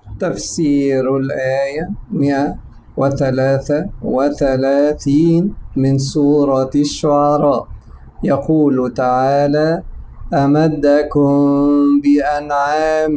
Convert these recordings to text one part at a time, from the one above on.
تفسير الآية 133 من سورة الشعراء. يقول تعالى: أمدكم بأنعام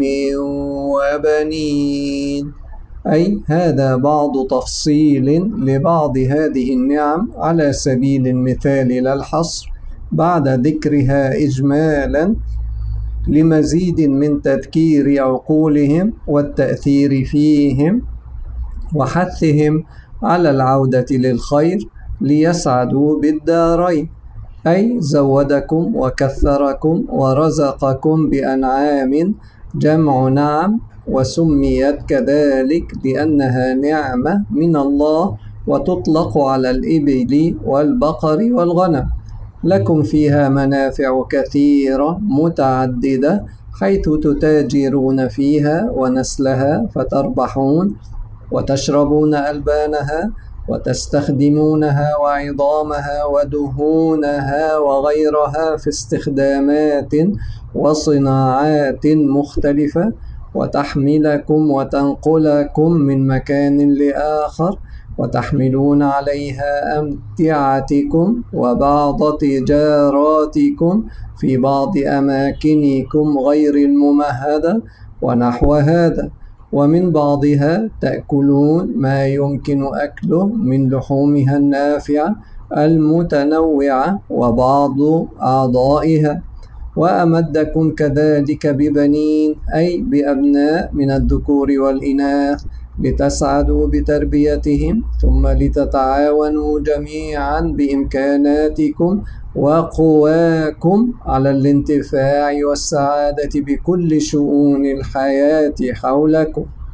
وبنين، أي هذا بعض تفصيل لبعض هذه النعم على سبيل المثال لا الحصر، بعد ذكرها إجمالا لمزيد من تذكير عقولهم والتأثير فيهم وحثهم على العودة للخير ليسعدوا بالدارين. أي زودكم وكثركم ورزقكم بأنعام، جمع نعم، وسميت كذلك لأنها نعمة من الله، وتطلق على الإبل والبقر والغنم. لكم فيها منافع كثيرة متعددة، حيث تتاجرون فيها ونسلها فتربحون، وتشربون ألبانها، وتستخدمونها وعظامها ودهونها وغيرها في استخدامات وصناعات مختلفة، وتحملكم وتنقلكم من مكان لآخر، وتحملون عليها أمتعتكم وبعض تجاراتكم في بعض أماكنكم غير الممهدة ونحو هذا. ومن بعضها تأكلون ما يمكن أكله من لحومها النافعة المتنوعة وبعض أعضائها. وأمدكم كذلك ببنين، أي بأبناء من الذكور والإناث، لتسعدوا بتربيتهم، ثم لتتعاونوا جميعا بإمكاناتكم وقواكم على الانتفاع والسعادة بكل شؤون الحياة حولكم.